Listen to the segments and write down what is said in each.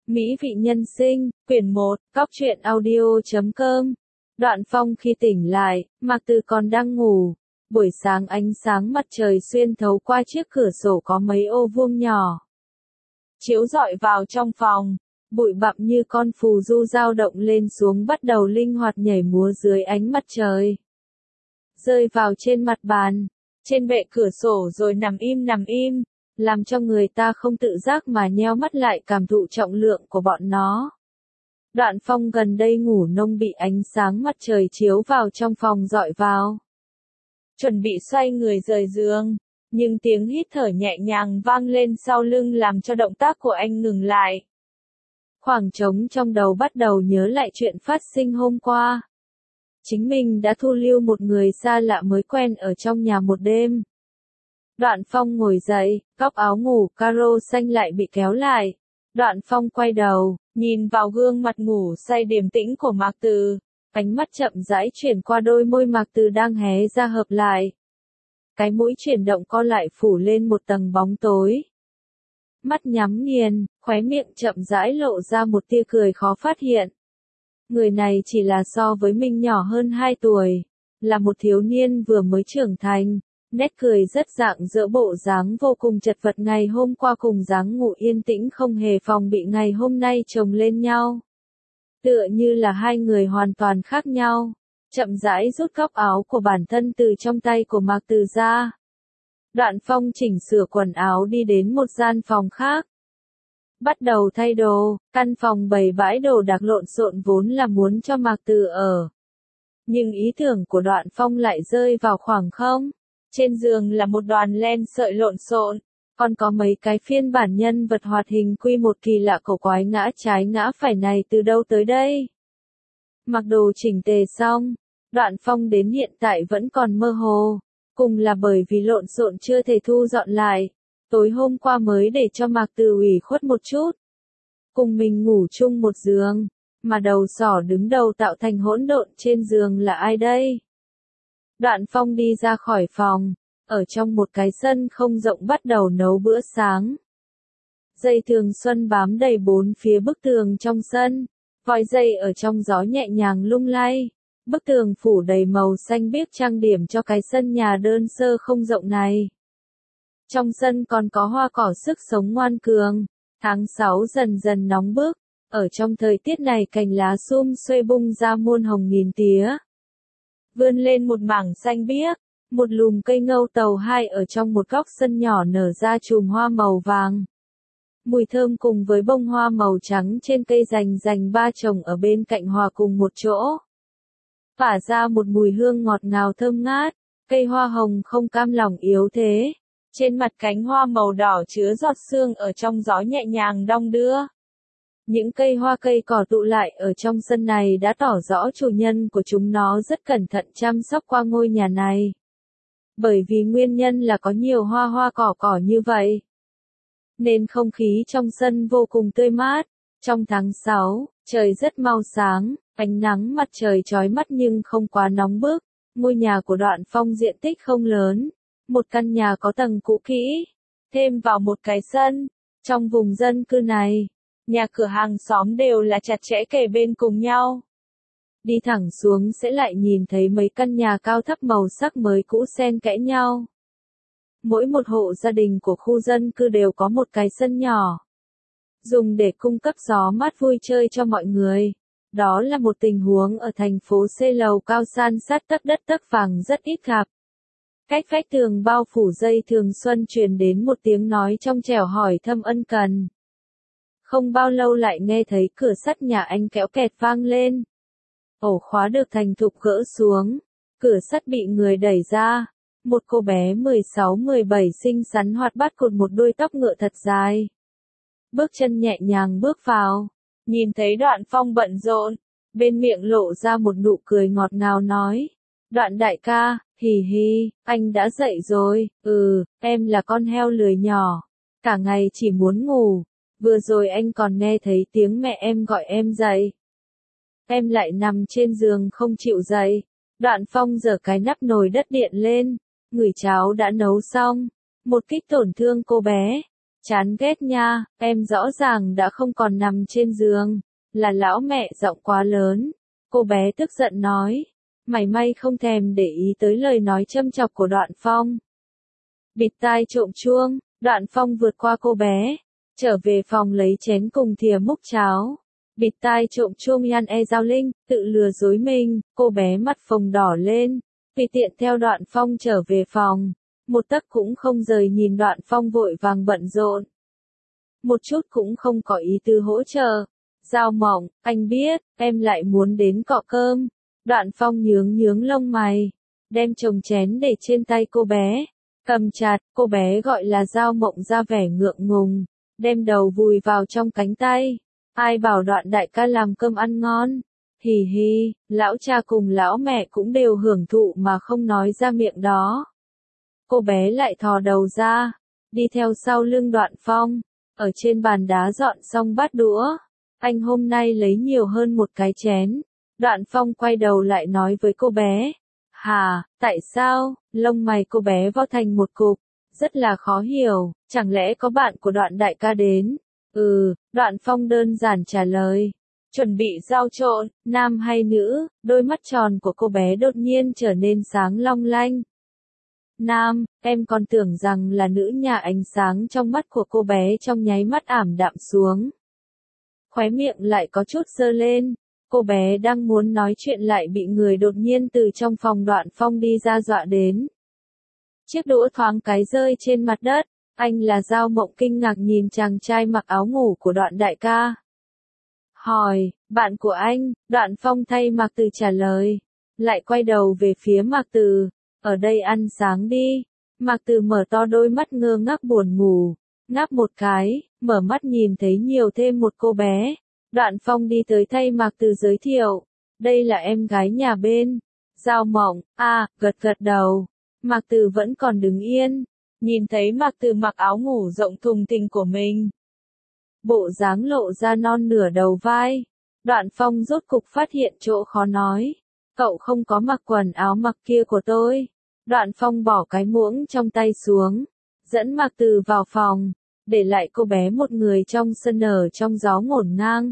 Mỹ vị nhân sinh, quyển 1, Cóc truyện audio.com. Đoạn Phong khi tỉnh lại, Mạc Từ còn đang ngủ. Buổi sáng ánh sáng mặt trời xuyên thấu qua chiếc cửa sổ có mấy ô vuông nhỏ, chiếu rọi vào trong phòng. Bụi bặm như con phù du dao động lên xuống bắt đầu linh hoạt nhảy múa dưới ánh mặt trời, rơi vào trên mặt bàn, trên bệ cửa sổ rồi nằm im, làm cho người ta không tự giác mà nheo mắt lại cảm thụ trọng lượng của bọn nó. Đoạn Phong gần đây ngủ nông bị ánh sáng mặt trời chiếu vào trong phòng rọi vào. Chuẩn bị xoay người rời giường, nhưng tiếng hít thở nhẹ nhàng vang lên sau lưng làm cho động tác của anh ngừng lại. Khoảng trống trong đầu bắt đầu nhớ lại chuyện phát sinh hôm qua. Chính mình đã thu lưu một người xa lạ mới quen ở trong nhà một đêm. Đoạn Phong ngồi dậy, góc áo ngủ caro xanh lại bị kéo lại. Đoạn Phong quay đầu, nhìn vào gương mặt ngủ say điềm tĩnh của Mạc Từ. Ánh mắt chậm rãi chuyển qua đôi môi Mạc Từ đang hé ra hợp lại. Cái mũi chuyển động co lại phủ lên một tầng bóng tối. Mắt nhắm nghiền, khóe miệng chậm rãi lộ ra một tia cười khó phát hiện. Người này chỉ là so với mình nhỏ hơn 2 tuổi, là một thiếu niên vừa mới trưởng thành, nét cười rất rạng rỡ bộ dáng vô cùng chật vật ngày hôm qua cùng dáng ngủ yên tĩnh không hề phòng bị ngày hôm nay chồng lên nhau. Tựa như là hai người hoàn toàn khác nhau, chậm rãi rút góc áo của bản thân từ trong tay của Mạc Từ ra. Đoạn Phong chỉnh sửa quần áo đi đến một gian phòng khác. Bắt đầu thay đồ, căn phòng bày bãi đồ đạc lộn xộn vốn là muốn cho Mạc Từ ở. Nhưng ý tưởng của Đoạn Phong lại rơi vào khoảng không. Trên giường là một đoàn len sợi lộn xộn, còn có mấy cái phiên bản nhân vật hoạt hình Q1 kỳ lạ cổ quái ngã trái ngã phải này từ đâu tới đây. Mặc đồ chỉnh tề xong, Đoạn Phong đến hiện tại vẫn còn mơ hồ, cùng là bởi vì lộn xộn chưa thể thu dọn lại. Tối hôm qua mới để cho Mạc Từ ủy khuất một chút. Cùng mình ngủ chung một giường, mà đầu sỏ đứng đầu tạo thành hỗn độn trên giường là ai đây? Đoạn Phong đi ra khỏi phòng, ở trong một cái sân không rộng bắt đầu nấu bữa sáng. Dây thường xuân bám đầy bốn phía bức tường trong sân, vòi dây ở trong gió nhẹ nhàng lung lay. Bức tường phủ đầy màu xanh biếc trang điểm cho cái sân nhà đơn sơ không rộng này. Trong sân còn có hoa cỏ sức sống ngoan cường. Tháng 6 dần dần nóng bức, ở trong thời tiết này cành lá sum xuê bung ra muôn hồng nghìn tía. Vươn lên một mảng xanh biếc, một lùm cây ngâu tàu hai ở trong một góc sân nhỏ nở ra chùm hoa màu vàng. Mùi thơm cùng với bông hoa màu trắng trên cây rành ba chồng ở bên cạnh hòa cùng một chỗ. Phả ra một mùi hương ngọt ngào thơm ngát, cây hoa hồng không cam lòng yếu thế. Trên mặt cánh hoa màu đỏ chứa giọt sương ở trong gió nhẹ nhàng đong đưa. Những cây hoa cây cỏ tụ lại ở trong sân này đã tỏ rõ chủ nhân của chúng nó rất cẩn thận chăm sóc qua ngôi nhà này. Bởi vì nguyên nhân là có nhiều hoa cỏ như vậy, nên không khí trong sân vô cùng tươi mát. Trong tháng 6, trời rất mau sáng, ánh nắng mặt trời chói mắt nhưng không quá nóng bức. Ngôi nhà của Đoạn Phong diện tích không lớn. Một căn nhà có tầng cũ kỹ, thêm vào một cái sân. Trong vùng dân cư này, nhà cửa hàng xóm đều là chặt chẽ kề bên cùng nhau. Đi thẳng xuống sẽ lại nhìn thấy mấy căn nhà cao thấp màu sắc mới cũ xen kẽ nhau. Mỗi một hộ gia đình của khu dân cư đều có một cái sân nhỏ, dùng để cung cấp gió mát vui chơi cho mọi người. Đó là một tình huống ở thành phố C lầu cao san sát tấc đất tấc vàng rất ít gặp. Cách vách tường bao phủ dây thường xuân truyền đến một tiếng nói trong trẻo hỏi thăm ân cần. Không bao lâu lại nghe thấy cửa sắt nhà anh kéo kẹt vang lên. Ổ khóa được thành thục gỡ xuống, cửa sắt bị người đẩy ra. Một cô bé 16-17 xinh xắn hoạt bát cột một đuôi tóc ngựa thật dài. Bước chân nhẹ nhàng bước vào, nhìn thấy Đoạn Phong bận rộn, bên miệng lộ ra một nụ cười ngọt ngào nói. Đoạn đại ca, hì hì, anh đã dậy rồi. Em là con heo lười nhỏ, cả ngày chỉ muốn ngủ. Vừa rồi anh còn nghe thấy tiếng mẹ em gọi em dậy. Em lại nằm trên giường không chịu dậy. Đoạn Phong giở cái nắp nồi đất điện lên, ngửi cháo đã nấu xong. Một kích tổn thương cô bé, Chán ghét nha, em rõ ràng đã không còn nằm trên giường, là lão mẹ giọng quá lớn. Cô bé tức giận nói, mảy may không thèm để ý tới lời nói châm chọc của Đoạn Phong. Bịt tai trộm chuông, Đoạn Phong vượt qua cô bé, trở về phòng lấy chén cùng thìa múc cháo. Bịt tai trộm chuông Yan E Giao Linh, tự lừa dối mình, cô bé mặt phồng đỏ lên, tùy tiện theo Đoạn Phong trở về phòng, một tấc cũng không rời nhìn Đoạn Phong vội vàng bận rộn. Một chút cũng không có ý tư hỗ trợ. Giao Mộng, anh biết, em lại muốn đến cọ cơm. Đoạn Phong nhướng nhướng lông mày, đem chồng chén để trên tay cô bé, cầm chặt, cô bé gọi là Giao Mộng ra vẻ ngượng ngùng, đem đầu vùi vào trong cánh tay. Ai bảo Đoạn đại ca làm cơm ăn ngon? Hì hì, lão cha cùng lão mẹ cũng đều hưởng thụ mà không nói ra miệng đó. Cô bé lại thò đầu ra, đi theo sau lưng Đoạn Phong, ở trên bàn đá dọn xong bát đũa. Anh hôm nay lấy nhiều hơn một cái chén. Đoạn Phong quay đầu lại nói với cô bé. Hà, tại sao? Lông mày cô bé vo thành một cục, rất là khó hiểu, chẳng lẽ có bạn của Đoạn đại ca đến? Đoạn Phong đơn giản trả lời. Chuẩn bị giao trộn, nam hay nữ, đôi mắt tròn của cô bé đột nhiên trở nên sáng long lanh. Nam, em còn tưởng rằng là nữ nhà, ánh sáng trong mắt của cô bé trong nháy mắt ảm đạm xuống. Khóe miệng lại có chút giơ lên, cô bé đang muốn nói chuyện lại bị người đột nhiên từ trong phòng Đoạn Phong đi ra dọa đến. Chiếc đũa thoáng cái rơi trên mặt đất, anh là Giao Mộng kinh ngạc nhìn chàng trai mặc áo ngủ của Đoạn đại ca. Hỏi, bạn của anh, Đoạn Phong thay Mạc Từ trả lời, lại quay đầu về phía Mạc Từ, ở đây ăn sáng đi. Mạc Từ mở to đôi mắt ngơ ngác buồn ngủ, ngáp một cái, mở mắt nhìn thấy nhiều thêm một cô bé. Đoạn Phong đi tới thay Mạc Từ giới thiệu, đây là em gái nhà bên. Giao Mộng, gật gật đầu. Mạc Từ vẫn còn đứng yên, nhìn thấy Mạc Từ mặc áo ngủ rộng thùng thình của mình, bộ dáng lộ ra non nửa đầu vai. Đoạn Phong rốt cục phát hiện chỗ khó nói, cậu không có mặc quần áo mặc kia của tôi. Đoạn Phong bỏ cái muỗng trong tay xuống, dẫn Mạc Từ vào phòng, để lại cô bé một người trong sân ở trong gió ngổn ngang.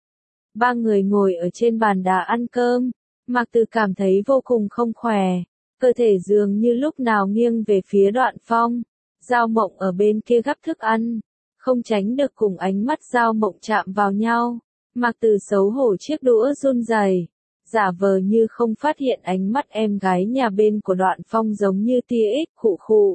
Ba người ngồi ở trên bàn đá ăn cơm, Mạc Từ cảm thấy vô cùng không khỏe, cơ thể dường như lúc nào nghiêng về phía Đoạn Phong. Giao Mộng ở bên kia gắp thức ăn, không tránh được cùng ánh mắt Giao Mộng chạm vào nhau. Mạc Từ xấu hổ chiếc đũa run rẩy, giả vờ như không phát hiện ánh mắt em gái nhà bên của Đoạn Phong giống như tia ích khụ khụ.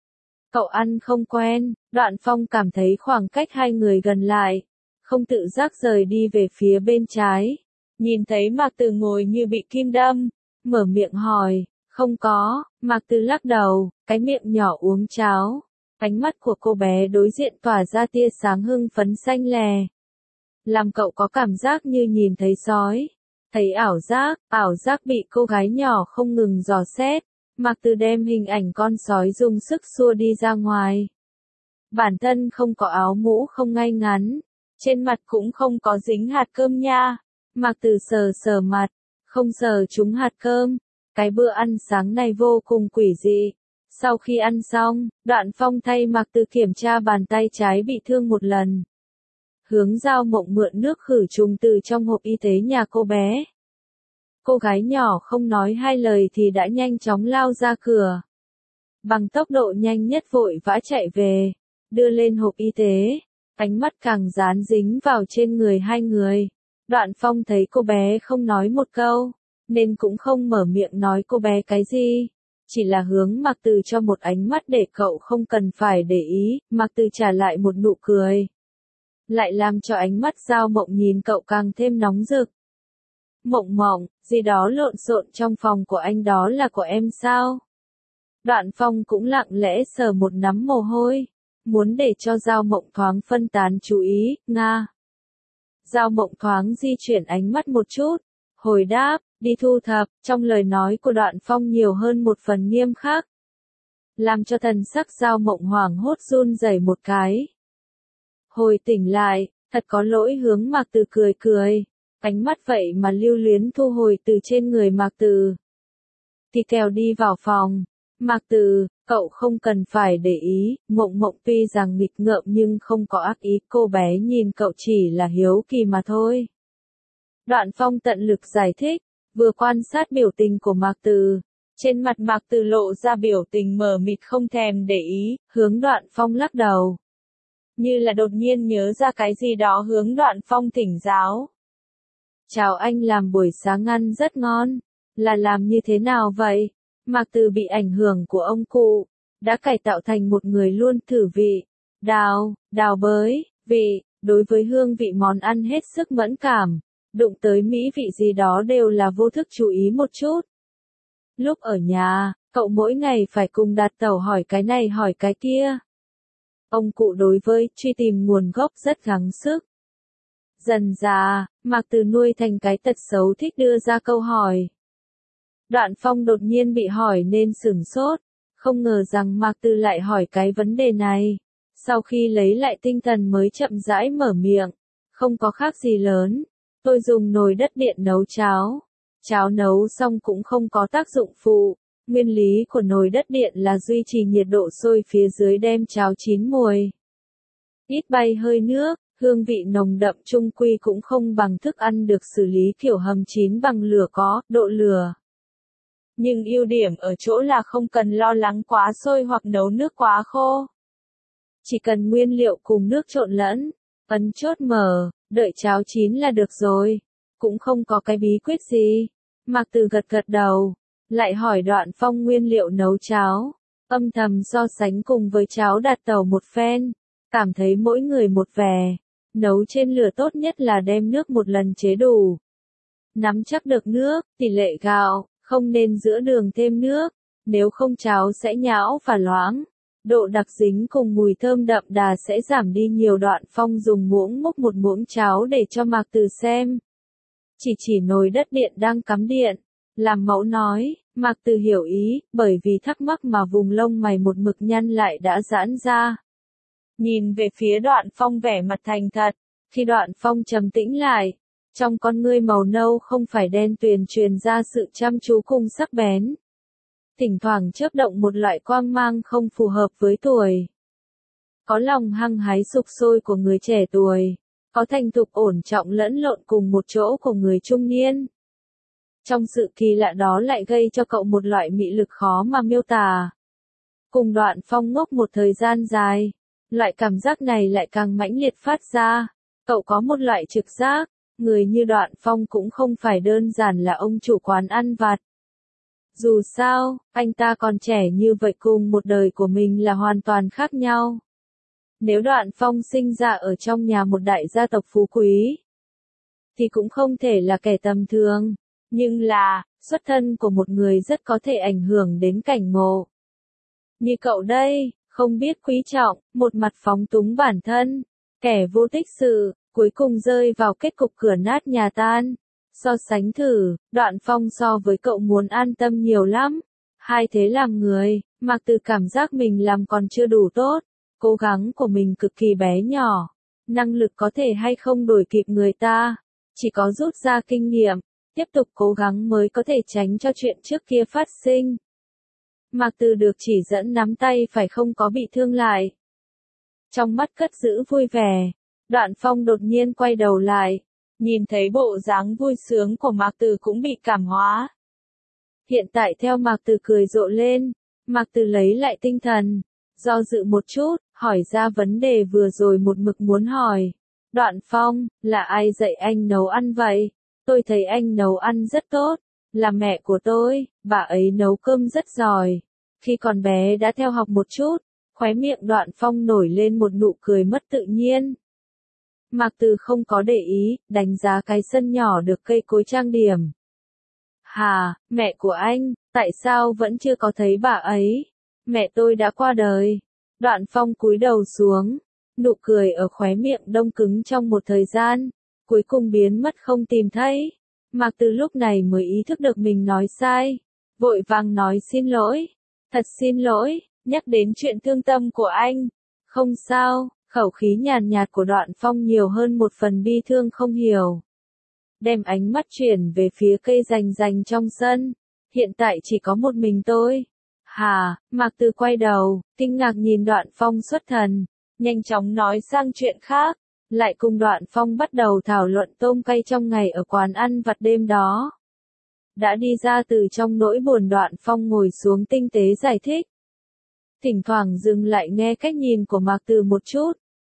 Cậu ăn không quen. Đoạn Phong cảm thấy khoảng cách hai người gần lại, không tự giác rời đi về phía bên trái. Nhìn thấy Mạc Từ ngồi như bị kim đâm, mở miệng hỏi, không có. Mạc Từ lắc đầu, cái miệng nhỏ uống cháo. Ánh mắt của cô bé đối diện tỏa ra tia sáng hưng phấn xanh lè, làm cậu có cảm giác như nhìn thấy sói. Thấy ảo giác bị cô gái nhỏ không ngừng dò xét. Mạc Từ đem hình ảnh con sói dùng sức xua đi ra ngoài. Bản thân không có áo mũ không ngay ngắn, trên mặt cũng không có dính hạt cơm nha. Mạc Từ sờ sờ mặt, không sờ trúng hạt cơm. Cái bữa ăn sáng này vô cùng quỷ dị. Sau khi ăn xong, Đoạn Phong thay Mạc Từ kiểm tra bàn tay trái bị thương một lần. Hướng Giao Mộng mượn nước khử trùng từ trong hộp y tế nhà cô bé. Cô gái nhỏ không nói hai lời thì đã nhanh chóng lao ra cửa. Bằng tốc độ nhanh nhất vội vã chạy về, đưa lên hộp y tế, ánh mắt càng dán dính vào trên người hai người. Đoạn Phong thấy cô bé không nói một câu, nên cũng không mở miệng nói cô bé cái gì, chỉ là hướng Mạc Từ cho một ánh mắt để cậu không cần phải để ý. Mạc Từ trả lại một nụ cười, lại làm cho ánh mắt Giao Mộng nhìn cậu càng thêm nóng rực. Mộng Mộng, gì đó lộn xộn trong phòng của anh đó là của em sao? Đoạn Phong cũng lặng lẽ sờ một nắm mồ hôi, muốn để cho Giao Mộng thoáng phân tán chú ý. Nga. Giao Mộng thoáng di chuyển ánh mắt một chút, hồi đáp, đi thu thập. Trong lời nói của Đoạn Phong nhiều hơn một phần nghiêm khắc, làm cho thần sắc Giao Mộng hoảng hốt run rẩy một cái. Hồi tỉnh lại, thật có lỗi. Hướng Mạc Từ cười cười, ánh mắt vậy mà lưu luyến thu hồi từ trên người Mạc Từ. Thì kèo đi vào phòng. Mạc Từ, Cậu không cần phải để ý, Mộng Mộng tuy rằng nghịch ngợm nhưng không có ác ý, cô bé nhìn cậu chỉ là hiếu kỳ mà thôi. Đoạn Phong tận lực giải thích, vừa quan sát biểu tình của Mạc Từ. Trên mặt Mạc Từ lộ ra biểu tình mờ mịt không thèm để ý, hướng Đoạn Phong lắc đầu. Như là đột nhiên nhớ ra cái gì đó hướng Đoạn Phong thỉnh giáo. Chào anh làm buổi sáng ăn rất ngon. Là làm như thế nào vậy? Mạc Từ bị ảnh hưởng của ông cụ, đã cải tạo thành một người luôn thử vị. Đào bới, vị, đối với hương vị món ăn hết sức mẫn cảm. Đụng tới mỹ vị gì đó đều là vô thức chú ý một chút. Lúc ở nhà, cậu mỗi ngày phải cùng Đạt Tẩu hỏi cái này hỏi cái kia. Ông cụ đối với truy tìm nguồn gốc rất gắng sức. Dần dà, Mạc Từ nuôi thành cái tật xấu thích đưa ra câu hỏi. Đoạn Phong đột nhiên bị hỏi nên sửng sốt, không ngờ rằng Mạc Từ lại hỏi cái vấn đề này. Sau khi lấy lại tinh thần mới chậm rãi mở miệng, không có khác gì lớn. Tôi dùng nồi đất điện nấu cháo. Cháo nấu xong cũng không có tác dụng phụ. Nguyên lý của nồi đất điện là duy trì nhiệt độ sôi phía dưới đem cháo chín mùi. Ít bay hơi nước, hương vị nồng đậm chung quy cũng không bằng thức ăn được xử lý kiểu hầm chín bằng lửa có độ lửa. Nhưng ưu điểm ở chỗ là không cần lo lắng quá sôi hoặc nấu nước quá khô. Chỉ cần nguyên liệu cùng nước trộn lẫn, ấn chốt mở, đợi cháo chín là được rồi. Cũng không có cái bí quyết gì. Mạc Từ gật đầu, lại hỏi Đoạn Phong nguyên liệu nấu cháo. Âm thầm so sánh cùng với cháo Đạt Tẩu một phen, cảm thấy mỗi người một vẻ. Nấu trên lửa tốt nhất là đem nước một lần chế đủ. Nắm chắc được nước, tỷ lệ gạo, không nên giữa đường thêm nước, nếu không cháo sẽ nhão và loãng. Độ đặc dính cùng mùi thơm đậm đà sẽ giảm đi nhiều. Đoạn Phong dùng muỗng múc một muỗng cháo để cho Mạc Từ xem. Chỉ nồi đất điện đang cắm điện. Làm mẫu nói, Mạc Từ hiểu ý, bởi vì thắc mắc mà vùng lông mày một mực nhăn lại đã giãn ra. Nhìn về phía Đoạn Phong vẻ mặt thành thật, khi Đoạn Phong trầm tĩnh lại, trong con ngươi màu nâu không phải đen tuyền truyền ra sự chăm chú cùng sắc bén. Thỉnh thoảng chớp động một loại quang mang không phù hợp với tuổi. Có lòng hăng hái sục sôi của người trẻ tuổi, có thành thục ổn trọng lẫn lộn cùng một chỗ của người trung niên. Trong sự kỳ lạ đó lại gây cho cậu một loại mị lực khó mà miêu tả. Cùng Đoạn Phong ngốc một thời gian dài, loại cảm giác này lại càng mãnh liệt phát ra. Cậu có một loại trực giác, người như Đoạn Phong cũng không phải đơn giản là ông chủ quán ăn vặt. Dù sao, anh ta còn trẻ như vậy cùng một đời của mình là hoàn toàn khác nhau. Nếu Đoạn Phong sinh ra ở trong nhà một đại gia tộc phú quý, thì cũng không thể là kẻ tầm thường, nhưng là, xuất thân của một người rất có thể ảnh hưởng đến cảnh ngộ. Như cậu đây, không biết quý trọng, một mặt phóng túng bản thân, kẻ vô tích sự, cuối cùng rơi vào kết cục cửa nát nhà tan. So sánh thử, Đoạn Phong so với cậu muốn an tâm nhiều lắm. Hai thế làm người, Mạc Từ cảm giác mình làm còn chưa đủ tốt. Cố gắng của mình cực kỳ bé nhỏ. Năng lực có thể hay không đuổi kịp người ta. Chỉ có rút ra kinh nghiệm, tiếp tục cố gắng mới có thể tránh cho chuyện trước kia phát sinh. Mạc Từ được chỉ dẫn nắm tay phải không có bị thương lại. Trong mắt cất giữ vui vẻ, Đoạn Phong đột nhiên quay đầu lại. Nhìn thấy bộ dáng vui sướng của Mạc Từ cũng bị cảm hóa. Hiện tại theo Mạc Từ cười rộ lên, Mạc Từ lấy lại tinh thần, do dự một chút, hỏi ra vấn đề vừa rồi một mực muốn hỏi. Đoạn Phong, là ai dạy anh nấu ăn vậy? Tôi thấy anh nấu ăn rất tốt, là mẹ của tôi, bà ấy nấu cơm rất giỏi. Khi còn bé đã theo học một chút, khóe miệng Đoạn Phong nổi lên một nụ cười mất tự nhiên. Mạc Từ không có để ý, đánh giá cái sân nhỏ được cây cối trang điểm. Hà, mẹ của anh, tại sao vẫn chưa có thấy bà ấy? Mẹ tôi đã qua đời. Đoạn Phong cúi đầu xuống, nụ cười ở khóe miệng đông cứng trong một thời gian, cuối cùng biến mất không tìm thấy. Mạc Từ lúc này mới ý thức được mình nói sai, vội vàng nói xin lỗi. Thật xin lỗi, nhắc đến chuyện thương tâm của anh. Không sao. Khẩu khí nhàn nhạt của Đoạn Phong nhiều hơn một phần bi thương không hiểu. Đem ánh mắt chuyển về phía cây rành rành trong sân. Hiện tại chỉ có một mình tôi. Hà, Mạc Từ quay đầu, kinh ngạc nhìn Đoạn Phong xuất thần, nhanh chóng nói sang chuyện khác, lại cùng Đoạn Phong bắt đầu thảo luận tôm cay trong ngày ở quán ăn vặt đêm đó. Đã đi ra từ trong nỗi buồn, Đoạn Phong ngồi xuống tinh tế giải thích. Thỉnh thoảng dừng lại nghe cách nhìn của Mạc Từ một chút.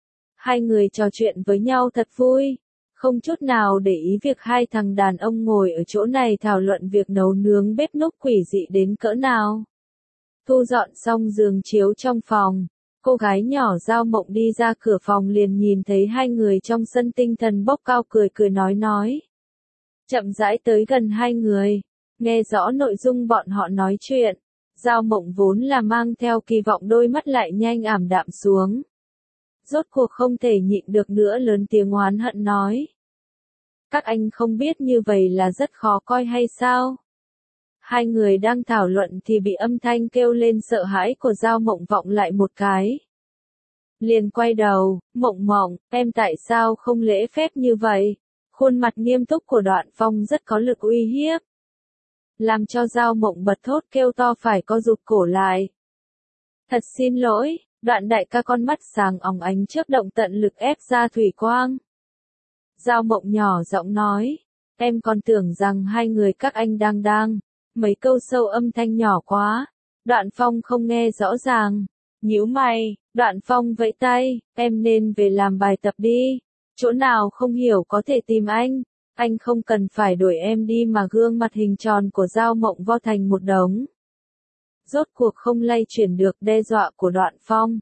Hai người trò chuyện với nhau thật vui, không chút nào để ý việc hai thằng đàn ông ngồi ở chỗ này thảo luận việc nấu nướng bếp núc quỷ dị đến cỡ nào. Thu dọn xong giường chiếu trong phòng, cô gái nhỏ Giao Mộng đi ra cửa phòng liền nhìn thấy hai người trong sân, tinh thần bốc cao, cười cười nói. Chậm rãi tới gần hai người, nghe rõ nội dung bọn họ nói chuyện. Giao Mộng vốn là mang theo kỳ vọng, đôi mắt lại nhanh ảm đạm xuống. Rốt cuộc không thể nhịn được nữa, lớn tiếng oán hận nói. Các anh không biết như vậy là rất khó coi hay sao? Hai người đang thảo luận thì bị âm thanh kêu lên sợ hãi của Giao Mộng vọng lại một cái. Liền quay đầu, Mộng Mộng, em tại sao không lễ phép như vậy? Khuôn mặt nghiêm túc của Đoạn Phong rất có lực uy hiếp, làm cho Giao Mộng bật thốt kêu to, phải co rụt cổ lại. Thật xin lỗi, Đoạn đại ca, con mắt sáng óng ánh chớp động tận lực ép ra thủy quang. Giao Mộng nhỏ giọng nói, em còn tưởng rằng hai người các anh đang, mấy câu sâu âm thanh nhỏ quá. Đoạn Phong không nghe rõ ràng, nhíu mày. Đoạn Phong vẫy tay, em nên về làm bài tập đi, chỗ nào không hiểu có thể tìm anh không cần phải đuổi em đi mà. Gương mặt hình tròn của Giao Mộng vo thành một đống. Rốt cuộc không lay chuyển được đe dọa của Đoạn Phong.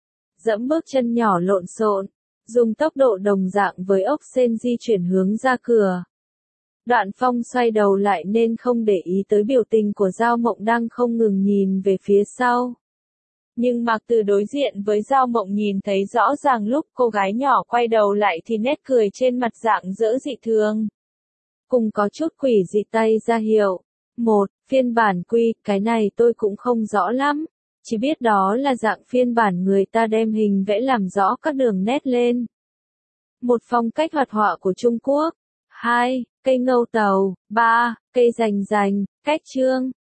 Dẫm bước chân nhỏ lộn xộn, dùng tốc độ đồng dạng với ốc sên di chuyển hướng ra cửa. Đoạn Phong xoay đầu lại nên không để ý tới biểu tình của Giao Mộng đang không ngừng nhìn về phía sau. Nhưng Mạc Từ đối diện với Giao Mộng nhìn thấy rõ ràng, lúc cô gái nhỏ quay đầu lại thì nét cười trên mặt rạng rỡ dị thường, cùng có chút quỷ dị tay ra hiệu. Phiên bản quy, cái này tôi cũng không rõ lắm, chỉ biết đó là dạng phiên bản người ta đem hình vẽ làm rõ các đường nét lên. Một, phong cách hoạt họa của Trung Quốc. 2, cây ngâu tàu. 3, cây rành rành, cách chương.